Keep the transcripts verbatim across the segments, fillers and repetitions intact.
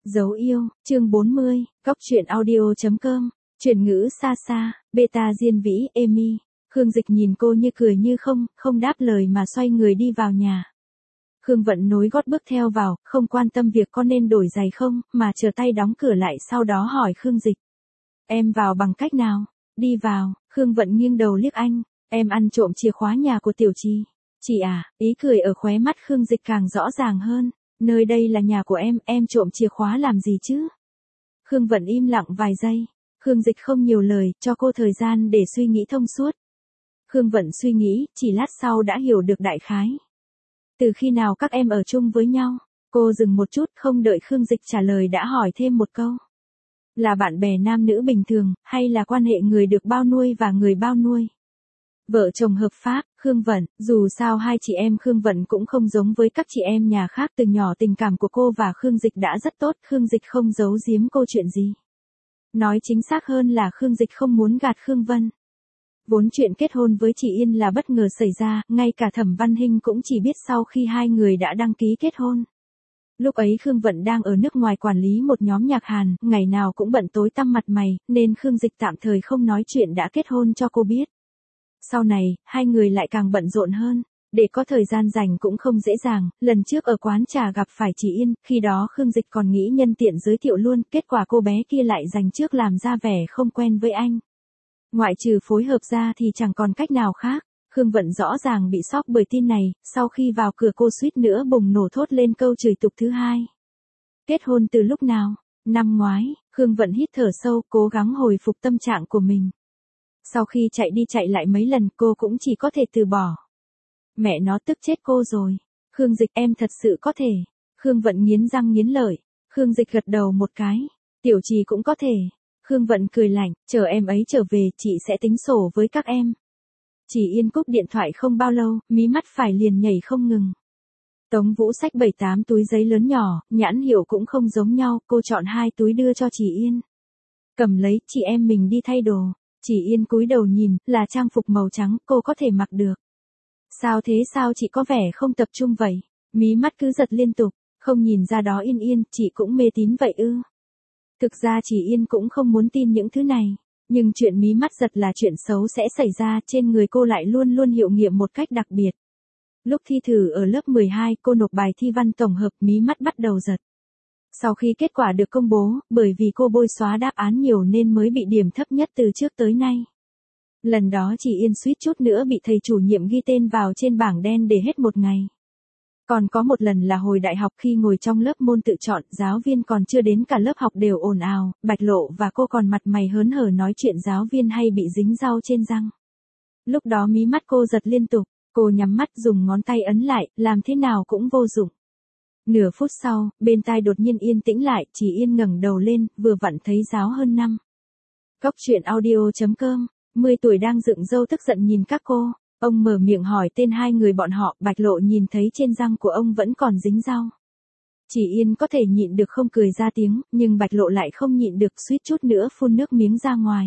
Dấu yêu, chương bốn mươi, Cóc truyện audio.com, chuyển ngữ xa xa, beta diên vĩ, Amy. Khương Dịch nhìn cô như cười như không, không đáp lời mà xoay người đi vào nhà. Khương Vận nối gót bước theo vào, không quan tâm việc có nên đổi giày không, mà chờ tay đóng cửa lại sau đó hỏi Khương Dịch. Em vào bằng cách nào? Đi vào, Khương Vận nghiêng đầu liếc anh, em ăn trộm chìa khóa nhà của Tiểu Trì. Chị à, ý cười ở khóe mắt Khương Dịch càng rõ ràng hơn. Nơi đây là nhà của em, em trộm chìa khóa làm gì chứ? Khương Vận im lặng vài giây. Khương Dịch không nhiều lời, cho cô thời gian để suy nghĩ thông suốt. Khương Vận suy nghĩ, chỉ lát sau đã hiểu được đại khái. Từ khi nào các em ở chung với nhau? Cô dừng một chút, không đợi Khương Dịch trả lời đã hỏi thêm một câu. Là bạn bè nam nữ bình thường, hay là quan hệ người được bao nuôi và người bao nuôi? Vợ chồng hợp pháp, Khương Vận, dù sao hai chị em Khương Vận cũng không giống với các chị em nhà khác, từ nhỏ tình cảm của cô và Khương Dịch đã rất tốt, Khương Dịch không giấu giếm cô chuyện gì. Nói chính xác hơn là Khương Dịch không muốn gạt Khương Vân. Vốn chuyện kết hôn với chị Yên là bất ngờ xảy ra, ngay cả Thẩm Văn Hinh cũng chỉ biết sau khi hai người đã đăng ký kết hôn. Lúc ấy Khương Vận đang ở nước ngoài quản lý một nhóm nhạc Hàn, ngày nào cũng bận tối tăm mặt mày, nên Khương Dịch tạm thời không nói chuyện đã kết hôn cho cô biết. Sau này, hai người lại càng bận rộn hơn, để có thời gian rảnh cũng không dễ dàng, lần trước ở quán trà gặp phải chị Yên, khi đó Khương Dịch còn nghĩ nhân tiện giới thiệu luôn, kết quả cô bé kia lại dành trước làm ra vẻ không quen với anh. Ngoại trừ phối hợp ra thì chẳng còn cách nào khác, Khương Vận rõ ràng bị sốc bởi tin này, sau khi vào cửa cô suýt nữa bùng nổ thốt lên câu chửi tục thứ hai. Kết hôn từ lúc nào? Năm ngoái, Khương Vận hít thở sâu, cố gắng hồi phục tâm trạng của mình. Sau khi chạy đi chạy lại mấy lần cô cũng chỉ có thể từ bỏ. Mẹ nó tức chết cô rồi. Khương Dịch em thật sự có thể. Khương Vận nghiến răng nghiến lợi. Khương Dịch gật đầu một cái. Tiểu Trì cũng có thể. Khương Vận cười lạnh, chờ em ấy trở về chị sẽ tính sổ với các em. Chỉ Yên cúp điện thoại không bao lâu, mí mắt phải liền nhảy không ngừng. Tống Vũ xách bảy tám túi giấy lớn nhỏ, nhãn hiệu cũng không giống nhau, cô chọn hai túi đưa cho Chỉ Yên. Cầm lấy, chị em mình đi thay đồ. Chỉ Yên cúi đầu nhìn, là trang phục màu trắng, cô có thể mặc được. Sao thế, sao chị có vẻ không tập trung vậy? Mí mắt cứ giật liên tục, không nhìn ra đó Yên Yên, chị cũng mê tín vậy ư? Thực ra Chỉ Yên cũng không muốn tin những thứ này, nhưng chuyện mí mắt giật là chuyện xấu sẽ xảy ra, trên người cô lại luôn luôn hiệu nghiệm một cách đặc biệt. Lúc thi thử ở lớp mười hai, cô nộp bài thi văn tổng hợp, mí mắt bắt đầu giật. Sau khi kết quả được công bố, bởi vì cô bôi xóa đáp án nhiều nên mới bị điểm thấp nhất từ trước tới nay. Lần đó Chỉ Yên suýt chút nữa bị thầy chủ nhiệm ghi tên vào trên bảng đen để hết một ngày. Còn có một lần là hồi đại học khi ngồi trong lớp môn tự chọn, giáo viên còn chưa đến cả lớp học đều ồn ào, Bạch Lộ và cô còn mặt mày hớn hở nói chuyện giáo viên hay bị dính rau trên răng. Lúc đó mí mắt cô giật liên tục, cô nhắm mắt dùng ngón tay ấn lại, làm thế nào cũng vô dụng. Nửa phút sau, bên tai đột nhiên yên tĩnh lại, Chỉ Yên ngẩng đầu lên, vừa vặn thấy giáo hơn năm. Cóc truyện audio.com, mười tuổi đang dựng râu tức giận nhìn các cô, ông mở miệng hỏi tên hai người bọn họ, Bạch Lộ nhìn thấy trên răng của ông vẫn còn dính rau. Chỉ Yên có thể nhịn được không cười ra tiếng, nhưng Bạch Lộ lại không nhịn được, suýt chút nữa phun nước miếng ra ngoài.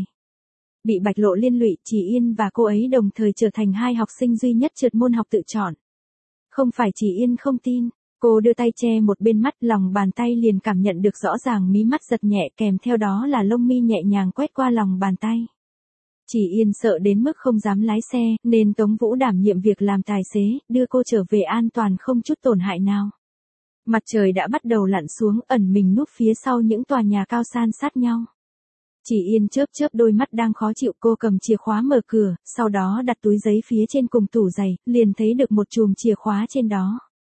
Bị Bạch Lộ liên lụy, Chỉ Yên và cô ấy đồng thời trở thành hai học sinh duy nhất trượt môn học tự chọn. Không phải Chỉ Yên không tin. Cô đưa tay che một bên mắt, lòng bàn tay liền cảm nhận được rõ ràng mí mắt giật nhẹ, kèm theo đó là lông mi nhẹ nhàng quét qua lòng bàn tay. Chỉ Yên sợ đến mức không dám lái xe, nên Tống Vũ đảm nhiệm việc làm tài xế, đưa cô trở về an toàn không chút tổn hại nào. Mặt trời đã bắt đầu lặn xuống, ẩn mình núp phía sau những tòa nhà cao san sát nhau. Chỉ Yên chớp chớp đôi mắt đang khó chịu, cô cầm chìa khóa mở cửa, sau đó đặt túi giấy phía trên cùng tủ giày, liền thấy được một chùm chìa khóa trên đó.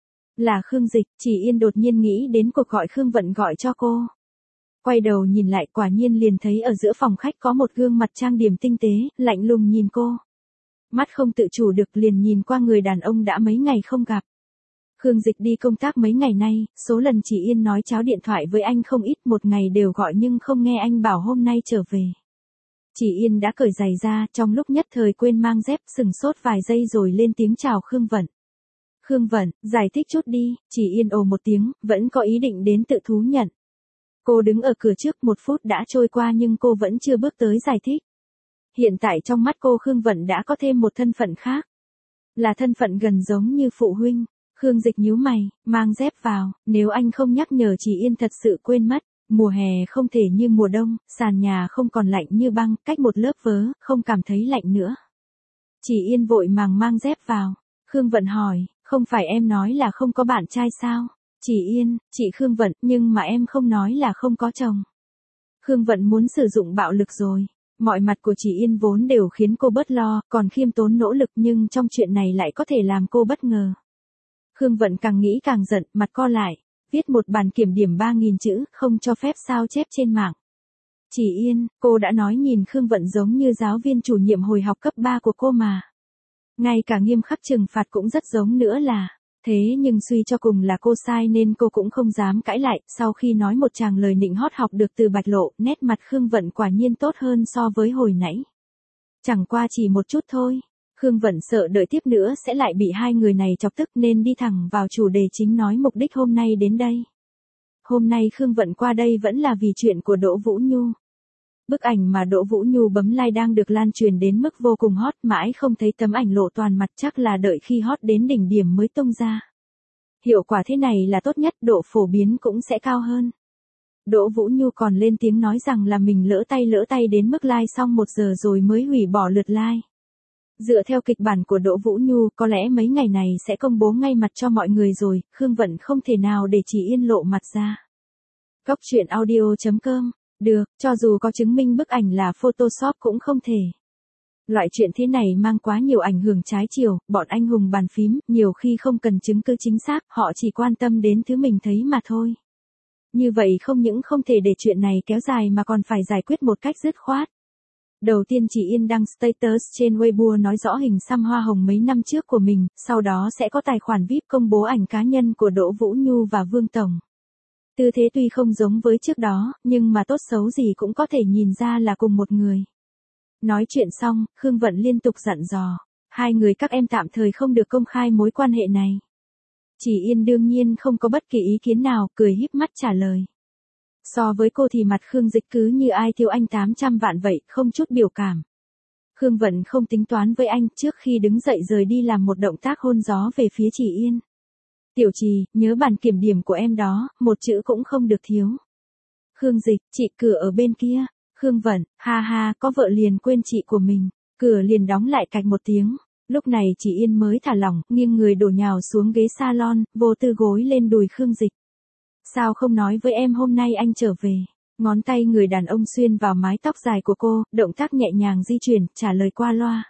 Là Khương Dịch, Chỉ Yên đột nhiên nghĩ đến cuộc gọi Khương Vận gọi cho cô. Quay đầu nhìn lại, quả nhiên liền thấy ở giữa phòng khách có một gương mặt trang điểm tinh tế, lạnh lùng nhìn cô. Mắt không tự chủ được liền nhìn qua người đàn ông đã mấy ngày không gặp. Khương Dịch đi công tác mấy ngày nay, số lần Chỉ Yên nói cháo điện thoại với anh không ít, một ngày đều gọi nhưng không nghe anh bảo hôm nay trở về. Chỉ Yên đã cởi giày ra, trong lúc nhất thời quên mang dép, sừng sốt vài giây rồi lên tiếng chào Khương Vận. Khương Vận, giải thích chút đi, Chỉ Yên ồ một tiếng, vẫn có ý định đến tự thú nhận. Cô đứng ở cửa trước, một phút đã trôi qua nhưng cô vẫn chưa bước tới giải thích. Hiện tại trong mắt cô Khương Vận đã có thêm một thân phận khác. Là thân phận gần giống như phụ huynh. Khương Dịch nhíu mày, mang dép vào, nếu anh không nhắc nhở Chỉ Yên thật sự quên mất. Mùa hè không thể như mùa đông, sàn nhà không còn lạnh như băng, cách một lớp vớ, không cảm thấy lạnh nữa. Chỉ Yên vội màng mang dép vào. Khương Vận hỏi, không phải em nói là không có bạn trai sao? Chỉ Yên, chị Khương Vận, nhưng mà em không nói là không có chồng. Khương Vận muốn sử dụng bạo lực rồi. Mọi mặt của Chỉ Yên vốn đều khiến cô bớt lo, còn khiêm tốn nỗ lực nhưng trong chuyện này lại có thể làm cô bất ngờ. Khương Vận càng nghĩ càng giận, mặt co lại. Viết một bản kiểm điểm ba nghìn chữ, không cho phép sao chép trên mạng. Chỉ Yên, cô đã nói nhìn Khương Vận giống như giáo viên chủ nhiệm hồi học cấp ba của cô mà. Ngay cả nghiêm khắc trừng phạt cũng rất giống nữa là. Thế nhưng suy cho cùng là cô sai nên cô cũng không dám cãi lại. Sau khi nói một tràng lời nịnh hót học được từ Bạch Lộ, nét mặt Khương Vận quả nhiên tốt hơn so với hồi nãy. Chẳng qua chỉ một chút thôi. Khương Vận sợ đợi tiếp nữa sẽ lại bị hai người này chọc tức nên đi thẳng vào chủ đề chính nói mục đích hôm nay đến đây. Hôm nay Khương Vận qua đây vẫn là vì chuyện của Đỗ Vũ Nhu. Bức ảnh mà Đỗ Vũ Nhu bấm like đang được lan truyền đến mức vô cùng hot, mãi không thấy tấm ảnh lộ toàn mặt, chắc là đợi khi hot đến đỉnh điểm mới tung ra. Hiệu quả thế này là tốt nhất, độ phổ biến cũng sẽ cao hơn. Đỗ Vũ Nhu còn lên tiếng nói rằng là mình lỡ tay lỡ tay đến mức like xong một giờ rồi mới hủy bỏ lượt like. Dựa theo kịch bản của Đỗ Vũ Nhu, có lẽ mấy ngày này sẽ công bố ngay mặt cho mọi người rồi, Khương Vận không thể nào để Chỉ Yên lộ mặt ra. Góc truyện audio chấm com. Được, cho dù có chứng minh bức ảnh là Photoshop cũng không thể. Loại chuyện thế này mang quá nhiều ảnh hưởng trái chiều, bọn anh hùng bàn phím, nhiều khi không cần chứng cứ chính xác, họ chỉ quan tâm đến thứ mình thấy mà thôi. Như vậy không những không thể để chuyện này kéo dài mà còn phải giải quyết một cách dứt khoát. Đầu tiên Chỉ Yên đăng status trên Weibo nói rõ hình xăm hoa hồng mấy năm trước của mình, sau đó sẽ có tài khoản vi ai pi công bố ảnh cá nhân của Đỗ Vũ Nhu và Vương Tổng. Tư thế tuy không giống với trước đó, nhưng mà tốt xấu gì cũng có thể nhìn ra là cùng một người. Nói chuyện xong, Khương Vận liên tục dặn dò, hai người các em tạm thời không được công khai mối quan hệ này. Chỉ Yên đương nhiên không có bất kỳ ý kiến nào, cười híp mắt trả lời. So với cô thì mặt Khương Dịch cứ như ai thiếu anh tám trăm vạn vậy, không chút biểu cảm. Khương Vận không tính toán với anh, trước khi đứng dậy rời đi làm một động tác hôn gió về phía Chỉ Yên. Tiểu Trì, nhớ bản kiểm điểm của em đó, một chữ cũng không được thiếu. Khương Dịch, chị cửa ở bên kia. Khương Vận, ha ha, có vợ liền quên chị của mình. Cửa liền đóng lại cạch một tiếng. Lúc này Chỉ Yên mới thả lỏng, nghiêng người đổ nhào xuống ghế salon, vô tư gối lên đùi Khương Dịch. Sao không nói với em hôm nay anh trở về? Ngón tay người đàn ông xuyên vào mái tóc dài của cô, động tác nhẹ nhàng di chuyển, trả lời qua loa.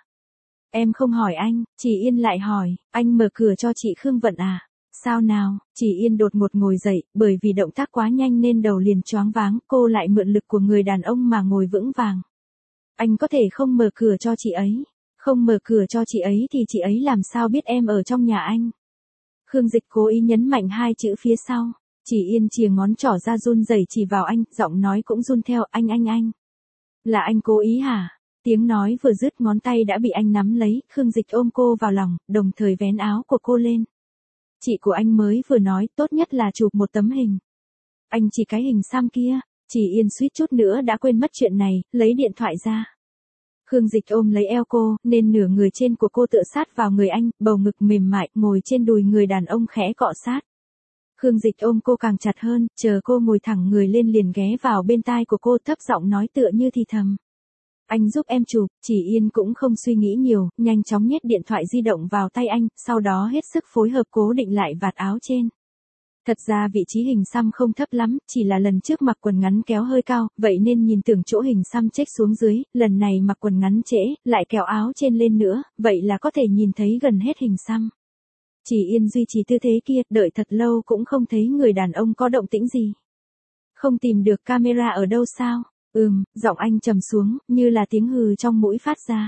Em không hỏi anh, Chỉ Yên lại hỏi, anh mở cửa cho chị Khương Vận à? Sao nào? Chỉ Yên đột ngột ngồi dậy, bởi vì động tác quá nhanh nên đầu liền choáng váng, cô lại mượn lực của người đàn ông mà ngồi vững vàng. Anh có thể không mở cửa cho chị ấy. Không mở cửa cho chị ấy thì chị ấy làm sao biết em ở trong nhà anh? Khương Dịch cố ý nhấn mạnh hai chữ phía sau. Chỉ Yên chìa ngón trỏ ra run rẩy chỉ vào anh, giọng nói cũng run theo, anh anh anh. Là anh cố ý hả? Tiếng nói vừa dứt ngón tay đã bị anh nắm lấy, Khương Dịch ôm cô vào lòng, đồng thời vén áo của cô lên. Chị của anh mới vừa nói, tốt nhất là chụp một tấm hình. Anh chỉ cái hình xăm kia. Chỉ Yên suýt chút nữa đã quên mất chuyện này, lấy điện thoại ra. Khương Dịch ôm lấy eo cô, nên nửa người trên của cô tựa sát vào người anh, bầu ngực mềm mại, ngồi trên đùi người đàn ông khẽ cọ sát. Khương Dịch ôm cô càng chặt hơn, chờ cô ngồi thẳng người lên liền ghé vào bên tai của cô, thấp giọng nói tựa như thì thầm. Anh giúp em chụp. Chỉ Yên cũng không suy nghĩ nhiều, nhanh chóng nhét điện thoại di động vào tay anh, sau đó hết sức phối hợp cố định lại vạt áo trên. Thật ra vị trí hình xăm không thấp lắm, chỉ là lần trước mặc quần ngắn kéo hơi cao, vậy nên nhìn tưởng chỗ hình xăm chếch xuống dưới, lần này mặc quần ngắn trễ, lại kéo áo trên lên nữa, vậy là có thể nhìn thấy gần hết hình xăm. Chỉ Yên duy trì tư thế kia, đợi thật lâu cũng không thấy người đàn ông có động tĩnh gì. Không tìm được camera ở đâu sao? Ừm, giọng anh trầm xuống, như là tiếng hừ trong mũi phát ra.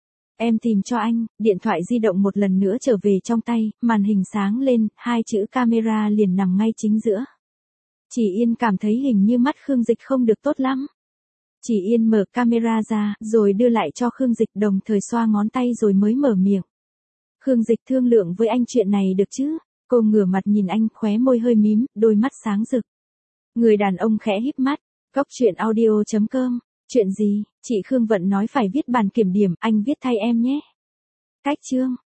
Em tìm cho anh. Điện thoại di động một lần nữa trở về trong tay, màn hình sáng lên, hai chữ camera liền nằm ngay chính giữa. Chỉ Yên cảm thấy hình như mắt Khương Dịch không được tốt lắm. Chỉ Yên mở camera ra, rồi đưa lại cho Khương Dịch, đồng thời xoa ngón tay rồi mới mở miệng. Khương Dịch thương lượng với anh chuyện này được chứ? Cô ngửa mặt nhìn anh, khóe môi hơi mím, đôi mắt sáng rực. Người đàn ông khẽ híp mắt. Góc truyện audio chấm com. Chuyện gì? Chị Khương Vận nói phải viết bản kiểm điểm, anh viết thay em nhé. Cách chương.